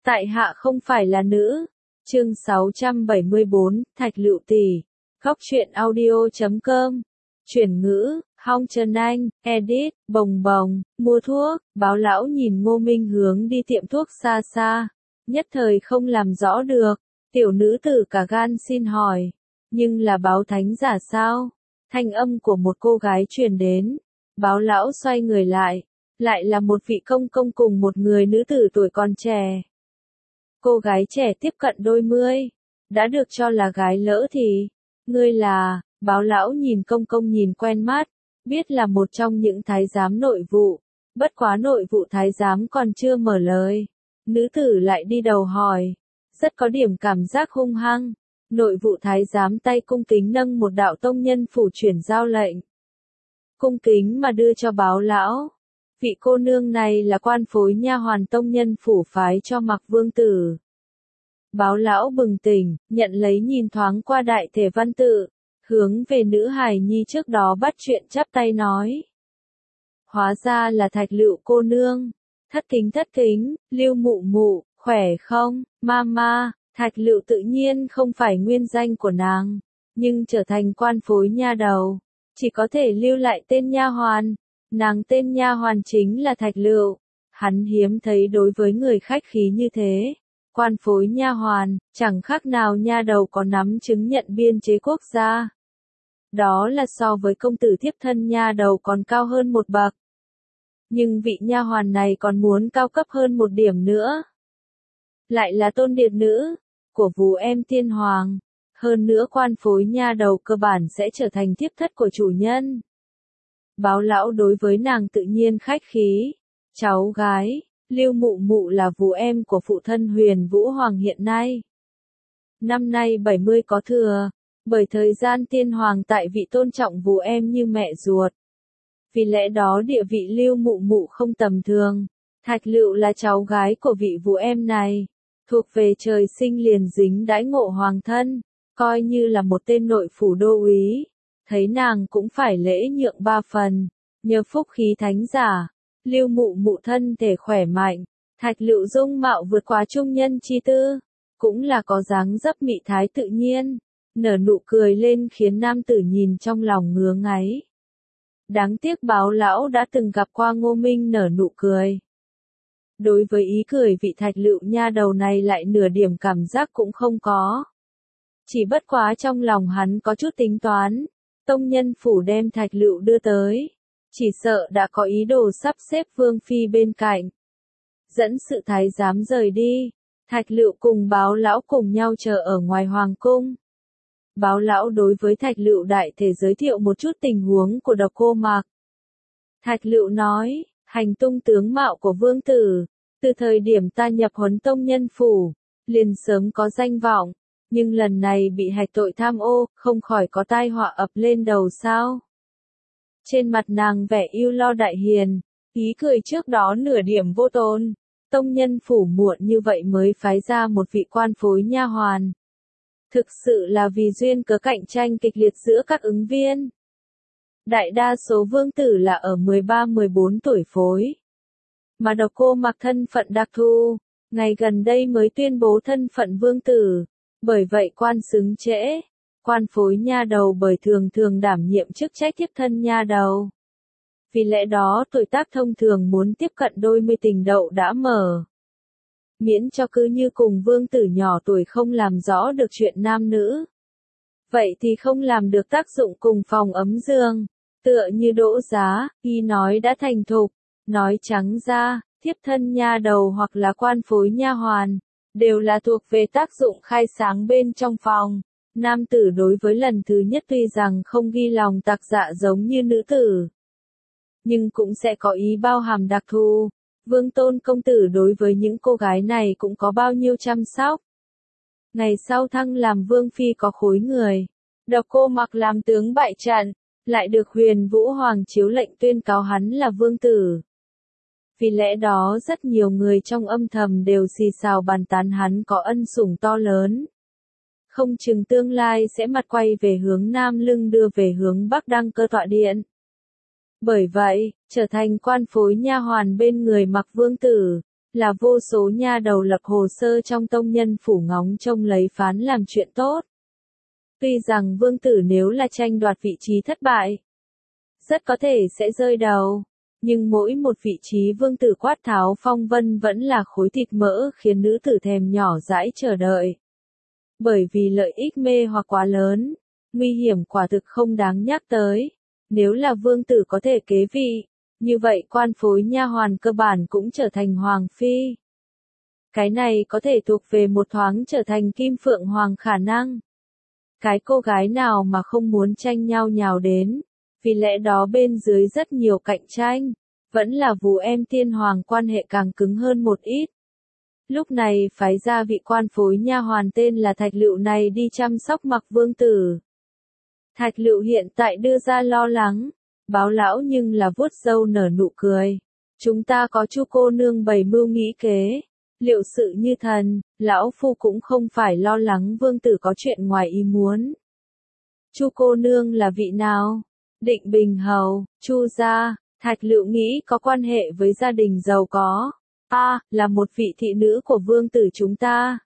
Tại hạ không phải là nữ. Chương 674, Thạch Lựu Tỷ. Góc truyện audio.com. Chuyển ngữ, Hong Trần Anh, edit, bồng bồng, mua thuốc, Báo lão nhìn Ngô Minh hướng đi tiệm thuốc xa xa. Nhất thời không làm rõ được, tiểu nữ tử cả gan xin hỏi. Nhưng là báo thánh giả sao? Thanh âm của một cô gái truyền đến. Báo lão xoay người lại là một vị công công cùng một người nữ tử tuổi còn trẻ. Cô gái trẻ tiếp cận đôi mươi, đã được cho là gái lỡ thì, ngươi là, Báo lão nhìn công công nhìn quen mắt, biết là một trong những thái giám nội vụ, bất quá nội vụ thái giám còn chưa mở lời. Nữ tử lại đi đầu hỏi, rất có điểm cảm giác hung hăng, nội vụ thái giám tay cung kính nâng một đạo tông nhân phủ chuyển giao lệnh. Cung kính mà đưa cho Báo lão. Vị cô nương này là quan phối nha hoàn tông nhân phủ phái cho Mặc Vương tử. Báo lão bừng tỉnh, nhận lấy nhìn thoáng qua đại thể văn tự, hướng về nữ hài nhi trước đó bắt chuyện chắp tay nói. Hóa ra là Thạch Lựu cô nương. Thất kính, Lưu mụ mụ, khỏe không, mama. Thạch Lựu tự nhiên không phải nguyên danh của nàng, nhưng trở thành quan phối nha đầu, chỉ có thể lưu lại tên nha hoàn. Nàng tên nha hoàn chính là Thạch Lựu. Hắn hiếm thấy đối với người khách khí như thế. Quan phối nha hoàn, chẳng khác nào nha đầu có nắm chứng nhận biên chế quốc gia. Đó là so với công tử thiếp thân nha đầu còn cao hơn một bậc. Nhưng vị nha hoàn này còn muốn cao cấp hơn một điểm nữa. Lại là tôn điệt nữ của vú em tiên hoàng. Hơn nữa quan phối nha đầu cơ bản sẽ trở thành thiếp thất của chủ nhân. Báo lão đối với nàng tự nhiên khách khí. Cháu gái, Lưu mụ mụ là vú em của phụ thân Huyền Vũ Hoàng hiện nay. Năm nay 70 có thừa, bởi thời gian tiên hoàng tại vị tôn trọng vú em như mẹ ruột. Vì lẽ đó địa vị Lưu mụ mụ không tầm thường. Thạch Lựu là cháu gái của vị vú em này, thuộc về trời sinh liền dính đãi ngộ hoàng thân, coi như là một tên nội phủ đô úy. Thấy nàng cũng phải lễ nhượng ba phần, nhờ phúc khí thánh giả, Lưu mụ mụ thân thể khỏe mạnh, Thạch Lựu dung mạo vượt quá trung nhân chi tư, cũng là có dáng dấp mị thái tự nhiên, nở nụ cười lên khiến nam tử nhìn trong lòng ngứa ngáy. Đáng tiếc Báo lão đã từng gặp qua Ngô Minh nở nụ cười. Đối với ý cười vị Thạch Lựu nha đầu này lại nửa điểm cảm giác cũng không có. Chỉ bất quá trong lòng hắn có chút tính toán. Tông nhân phủ đem Thạch Lựu đưa tới, chỉ sợ đã có ý đồ sắp xếp Vương phi bên cạnh. Dẫn sự thái giám rời đi, Thạch Lựu cùng Báo lão cùng nhau chờ ở ngoài hoàng cung. Báo lão đối với Thạch Lựu đại thể giới thiệu một chút tình huống của Độc Cô Mạc. Thạch Lựu nói, hành tung tướng mạo của vương tử, từ thời điểm ta nhập huấn tông nhân phủ, liền sớm có danh vọng. Nhưng lần này bị hạch tội tham ô, không khỏi có tai họa ập lên đầu sao? Trên mặt nàng vẻ ưu lo đại hiền, ý cười trước đó nửa điểm vô tồn. Tông nhân phủ muộn như vậy mới phái ra một vị quan phối nha hoàn. Thực sự là vì duyên cớ cạnh tranh kịch liệt giữa các ứng viên. Đại đa số vương tử là ở 13-14 tuổi phối. Mà Độc Cô Mạc thân phận đặc thù, ngày gần đây mới tuyên bố thân phận vương tử. Bởi vậy quan xứng trễ, quan phối nha đầu bởi thường đảm nhiệm chức trách thiếp thân nha đầu. Vì lẽ đó tuổi tác thông thường muốn tiếp cận đôi mươi tình đậu đã mở. Miễn cho cứ như cùng vương tử nhỏ tuổi không làm rõ được chuyện nam nữ. Vậy thì không làm được tác dụng cùng phòng ấm giường, tựa như Đỗ Giá, y nói đã thành thục, nói trắng ra, thiếp thân nha đầu hoặc là quan phối nha hoàn. Đều là thuộc về tác dụng khai sáng bên trong phòng. Nam tử đối với lần thứ nhất tuy rằng không ghi lòng tạc dạ giống như nữ tử, nhưng cũng sẽ có ý bao hàm đặc thù. Vương Tôn công tử đối với những cô gái này cũng có bao nhiêu chăm sóc. Ngày sau thăng làm vương phi có khối người. Độc Cô Mạc làm tướng bại trận, lại được Huyền Vũ Hoàng chiếu lệnh tuyên cáo hắn là vương tử. Vì lẽ đó rất nhiều người trong âm thầm đều xì xào bàn tán hắn có ân sủng to lớn. Không chừng tương lai sẽ mặt quay về hướng Nam lưng đưa về hướng Bắc đăng cơ tọa điện. Bởi vậy, trở thành quan phối nha hoàn bên người Mặc Vương tử, là vô số nha đầu lập hồ sơ trong tông nhân phủ ngóng trông lấy phán làm chuyện tốt. Tuy rằng vương tử nếu là tranh đoạt vị trí thất bại, rất có thể sẽ rơi đầu, nhưng mỗi một vị trí vương tử quát tháo phong vân vẫn là khối thịt mỡ khiến nữ tử thèm nhỏ dãi chờ đợi. Bởi vì lợi ích mê hoặc quá lớn, nguy hiểm quả thực không đáng nhắc tới. Nếu là vương tử có thể kế vị, như vậy quan phối nha hoàn cơ bản cũng trở thành hoàng phi. Cái này có thể thuộc về một thoáng trở thành kim phượng hoàng khả năng. Cái cô gái nào mà không muốn tranh nhau nhào đến, vì lẽ đó bên dưới rất nhiều cạnh tranh, vẫn là Vú Em Tiên Hoàng quan hệ càng cứng hơn một ít. Lúc này phái ra vị quan phối nha hoàn tên là Thạch Lựu này đi chăm sóc Mặc vương tử. Thạch Lựu hiện tại đưa ra lo lắng, báo lão nhưng là vuốt râu nở nụ cười. Chúng ta có Chu cô nương bày mưu nghĩ kế, liệu sự như thần, lão phu cũng không phải lo lắng vương tử có chuyện ngoài ý muốn. Chu cô nương là vị nào? Định Bình hầu, Chu gia. Thạch Lựu nghĩ có quan hệ với gia đình giàu có. Là một vị thị nữ của vương tử chúng ta.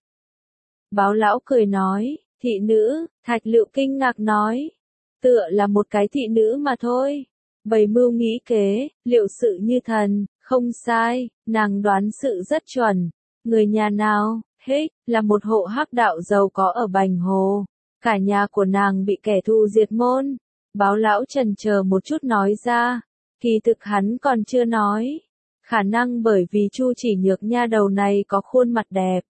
Báo lão cười nói, thị nữ, Thạch Lựu kinh ngạc nói. Tựa là một cái thị nữ mà thôi. Bày mưu nghĩ kế, liệu sự như thần, không sai, nàng đoán sự rất chuẩn. Người nhà nào, là một hộ hắc đạo giàu có ở Bành Hồ. Cả nhà của nàng bị kẻ thù diệt môn. Báo lão chần chờ một chút nói ra. Kỳ thực hắn còn chưa nói. Khả năng bởi vì Chu Chỉ Nhược nha đầu này có khuôn mặt đẹp,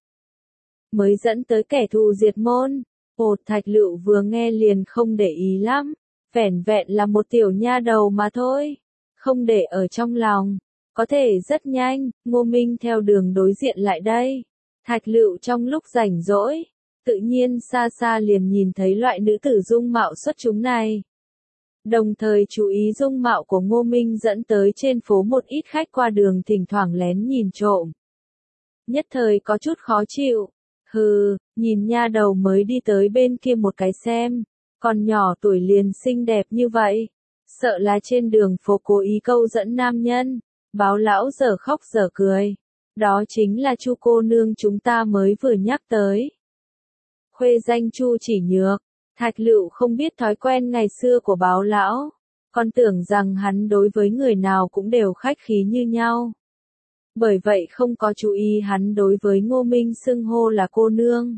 mới dẫn tới kẻ thù diệt môn. Thạch Lựu vừa nghe liền không để ý lắm. Vẻn vẹn là một tiểu nha đầu mà thôi. Không để ở trong lòng. Có thể rất nhanh, Ngô Minh theo đường đối diện lại đây. Thạch Lựu trong lúc rảnh rỗi, tự nhiên xa xa liền nhìn thấy loại nữ tử dung mạo xuất chúng này. Đồng thời chú ý dung mạo của Ngô Minh dẫn tới trên phố một ít khách qua đường thỉnh thoảng lén nhìn trộm. Nhất thời có chút khó chịu. Nhìn nha đầu mới đi tới bên kia một cái xem. Còn nhỏ tuổi liền xinh đẹp như vậy. Sợ là trên đường phố cố ý câu dẫn nam nhân. Báo lão giờ khóc giờ cười. Đó chính là Chu cô nương chúng ta mới vừa nhắc tới. Khuê danh Chu Chỉ Nhược. Thạch Lựu không biết thói quen ngày xưa của báo lão. Còn tưởng rằng hắn đối với người nào cũng đều khách khí như nhau. Bởi vậy không có chú ý hắn đối với Ngô Minh xưng hô là cô nương.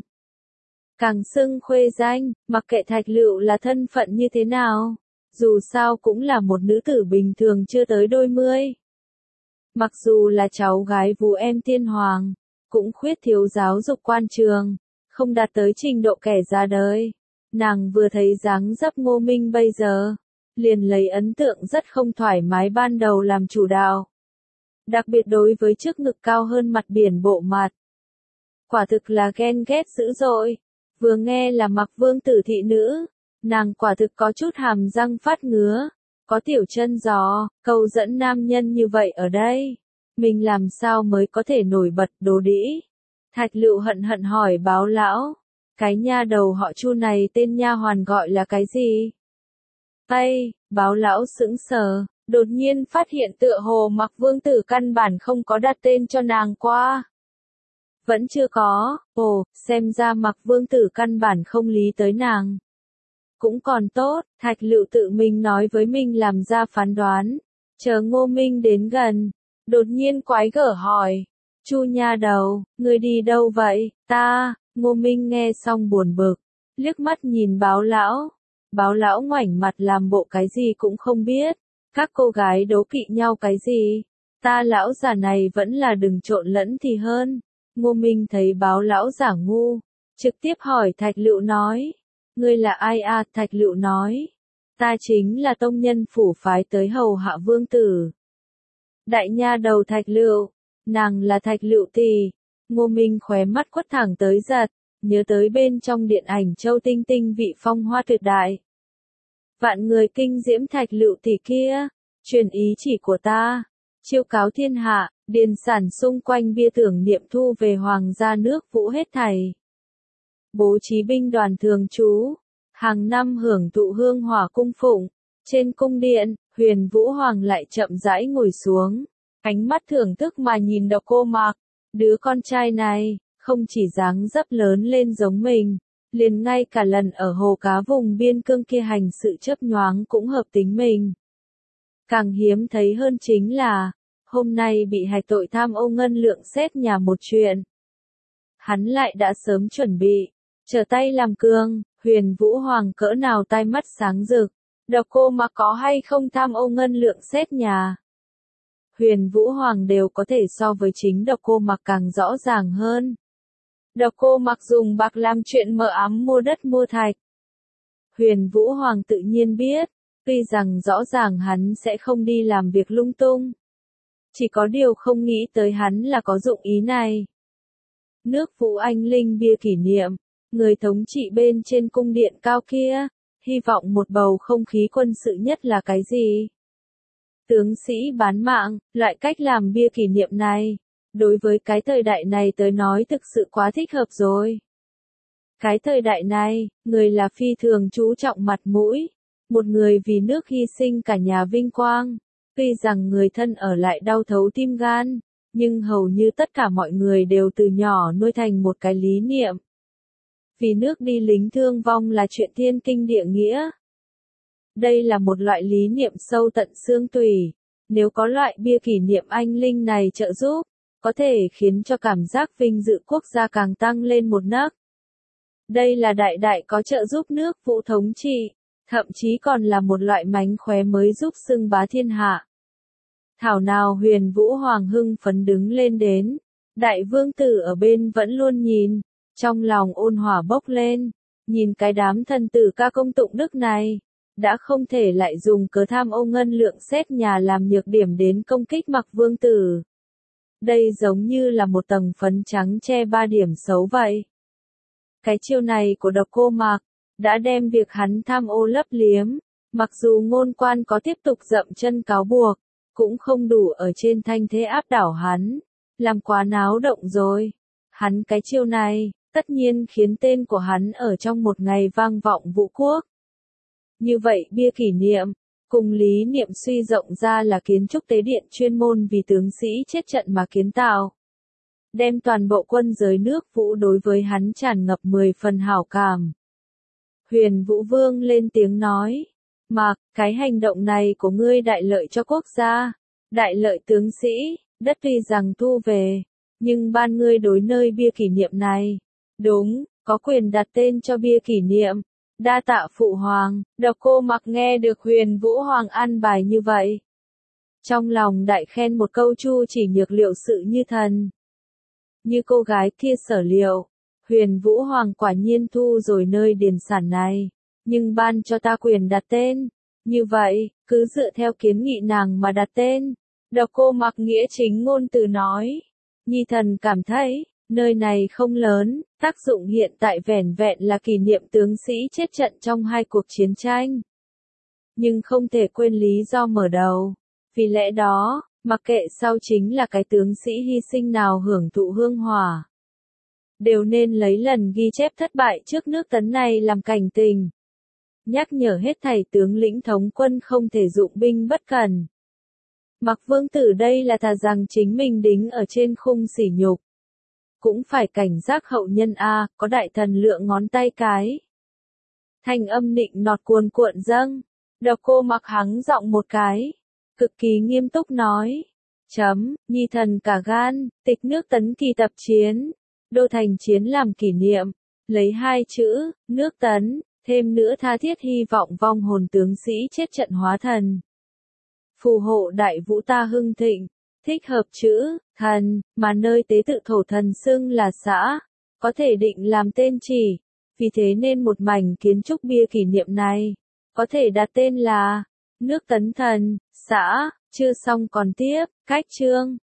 Càng xưng khuê danh, mặc kệ Thạch Lựu là thân phận như thế nào. Dù sao cũng là một nữ tử bình thường chưa tới đôi mươi. Mặc dù là cháu gái Vú Em Tiên Hoàng, cũng khuyết thiếu giáo dục quan trường, không đạt tới trình độ kẻ ra đời. Nàng vừa thấy dáng dấp Ngô Minh bây giờ, liền lấy ấn tượng rất không thoải mái ban đầu làm chủ đạo. Đặc biệt đối với trước ngực cao hơn mặt biển bộ mặt. Quả thực là ghen ghét dữ dội. Vừa nghe là Mặc vương tử thị nữ, nàng quả thực có chút hàm răng phát ngứa. Có tiểu chân giò, câu dẫn nam nhân như vậy ở đây. Mình làm sao mới có thể nổi bật đồ đĩ? Thạch Lựu hận hận hỏi báo lão. Cái nha đầu họ Chu này tên nha hoàn gọi là cái gì? Báo lão sững sờ, đột nhiên phát hiện tựa hồ Mặc vương tử căn bản không có đặt tên cho nàng qua. Vẫn chưa có, xem ra Mặc vương tử căn bản không lý tới nàng. Cũng còn tốt, Thạch Lựu tự mình nói với mình làm ra phán đoán. Chờ Ngô Minh đến gần, đột nhiên quái gở hỏi. Chu nha đầu, ngươi đi đâu vậy? Ngô Minh nghe xong buồn bực, liếc mắt nhìn báo lão. Báo lão ngoảnh mặt làm bộ cái gì cũng không biết. Các cô gái đố kỵ nhau cái gì? Lão già này vẫn là đừng trộn lẫn thì hơn. Ngô Minh thấy báo lão giả ngu, trực tiếp hỏi Thạch Lựu nói. Ngươi là ai à? Thạch Lựu nói. Ta chính là tông nhân phủ phái tới hầu hạ vương tử. Đại nha đầu Thạch Lựu, nàng là Thạch Lựu tỷ. Ngô Minh khóe mắt quất thẳng tới giật, nhớ tới bên trong điện ảnh Châu Tinh Tinh vị phong hoa tuyệt đại. Vạn người kinh diễm Thạch Lựu tỷ kia, truyền ý chỉ của ta, chiêu cáo thiên hạ, điền sản xung quanh bia tưởng niệm thu về hoàng gia nước Vũ hết thảy. Bố trí binh đoàn thường trú, hàng năm hưởng thụ hương hỏa cung phụng. Trên cung điện, Huyền Vũ Hoàng lại chậm rãi ngồi xuống, ánh mắt thưởng thức mà nhìn Độc Cô Mạc. Đứa con trai này, không chỉ dáng dấp lớn lên giống mình, liền ngay cả lần ở hồ cá vùng biên cương kia hành sự chớp nhoáng cũng hợp tính mình. Càng hiếm thấy hơn chính là, hôm nay bị hạch tội tham ô ngân lượng xét nhà một chuyện. Hắn lại đã sớm chuẩn bị, trở tay làm cương, Huyền Vũ Hoàng cỡ nào tai mắt sáng rực, Độc Cô Mặc có hay không tham ô ngân lượng xét nhà. Huyền Vũ Hoàng đều có thể so với chính Độc Cô Mặc càng rõ ràng hơn. Độc Cô Mặc dùng bạc làm chuyện mờ ám mua đất mua thạch. Huyền Vũ Hoàng tự nhiên biết, tuy rằng rõ ràng hắn sẽ không đi làm việc lung tung. Chỉ có điều không nghĩ tới hắn là có dụng ý này. Nước Vũ Anh Linh bia kỷ niệm, người thống trị bên trên cung điện cao kia, hy vọng một bầu không khí quân sự nhất là cái gì? Tướng sĩ bán mạng, loại cách làm bia kỷ niệm này, đối với cái thời đại này tới nói thực sự quá thích hợp rồi. Cái thời đại này, người là phi thường chú trọng mặt mũi, một người vì nước hy sinh cả nhà vinh quang, tuy rằng người thân ở lại đau thấu tim gan, nhưng hầu như tất cả mọi người đều từ nhỏ nuôi thành một cái lý niệm. Vì nước đi lính thương vong là chuyện thiên kinh địa nghĩa. Đây là một loại lý niệm sâu tận xương tủy, nếu có loại bia kỷ niệm anh linh này trợ giúp, có thể khiến cho cảm giác vinh dự quốc gia càng tăng lên một nấc. Đây là đại đại có trợ giúp nước Vũ thống trị, thậm chí còn là một loại mánh khóe mới giúp xưng bá thiên hạ. Thảo nào Huyền Vũ Hoàng hưng phấn đứng lên đến, đại vương tử ở bên vẫn luôn nhìn, trong lòng ôn hỏa bốc lên, nhìn cái đám thần tử ca công tụng đức này, đã không thể lại dùng cớ tham ô ngân lượng xét nhà làm nhược điểm đến công kích Mặc vương tử. Đây giống như là một tầng phấn trắng che ba điểm xấu vậy. Cái chiêu này của Độc Cô Mặc, đã đem việc hắn tham ô lấp liếm, mặc dù ngôn quan có tiếp tục dậm chân cáo buộc, cũng không đủ ở trên thanh thế áp đảo hắn, làm quá náo động rồi. Hắn cái chiêu này, tất nhiên khiến tên của hắn ở trong một ngày vang vọng vũ quốc. Như vậy bia kỷ niệm, cùng lý niệm suy rộng ra là kiến trúc tế điện chuyên môn vì tướng sĩ chết trận mà kiến tạo. Đem toàn bộ quân giới nước Vũ đối với hắn tràn ngập 10 phần hảo cảm. Huyền Vũ Vương lên tiếng nói, Mặc, cái hành động này của ngươi đại lợi cho quốc gia, đại lợi tướng sĩ, đất tuy rằng thu về, nhưng ban ngươi đối nơi bia kỷ niệm này. Đúng, có quyền đặt tên cho bia kỷ niệm. Đa tạ phụ hoàng. Độc Cô Mặc nghe được Huyền Vũ Hoàng an bài như vậy, trong lòng đại khen một câu chu chỉ nhược liệu sự như thần. Như cô gái kia sở liệu, Huyền Vũ Hoàng quả nhiên thu rồi nơi điền sản này, nhưng ban cho ta quyền đặt tên. Như vậy, cứ dựa theo kiến nghị nàng mà đặt tên. Độc Cô Mặc nghĩa chính ngôn từ nói, nhi thần cảm thấy, nơi này không lớn, tác dụng hiện tại vẻn vẹn là kỷ niệm tướng sĩ chết trận trong hai cuộc chiến tranh. Nhưng không thể quên lý do mở đầu. Vì lẽ đó, mặc kệ sau chính là cái tướng sĩ hy sinh nào hưởng thụ hương hỏa, đều nên lấy lần ghi chép thất bại trước nước Tấn này làm cảnh tình. Nhắc nhở hết thảy tướng lĩnh thống quân không thể dụng binh bất cẩn. Mặc vương tử đây là thà rằng chính mình đính ở trên khung sỉ nhục, cũng phải cảnh giác hậu nhân a, có đại thần lượng ngón tay cái. Thanh âm nịnh nọt cuồn cuộn dâng, Độc Cô Mặc hắng giọng một cái, cực kỳ nghiêm túc nói, nhi thần cả gan, tịch nước Tấn kỳ tập chiến, đô thành chiến làm kỷ niệm, lấy hai chữ, nước Tấn, thêm nữa tha thiết hy vọng vong hồn tướng sĩ chết trận hóa thần. Phù hộ đại vũ ta hưng thịnh. Thích hợp chữ, thần, mà nơi tế tự thổ thần xưng là xã, có thể định làm tên chỉ, vì thế nên một mảnh kiến trúc bia kỷ niệm này, có thể đặt tên là, nước Tấn Thần, xã, chưa xong còn tiếp, cách chương.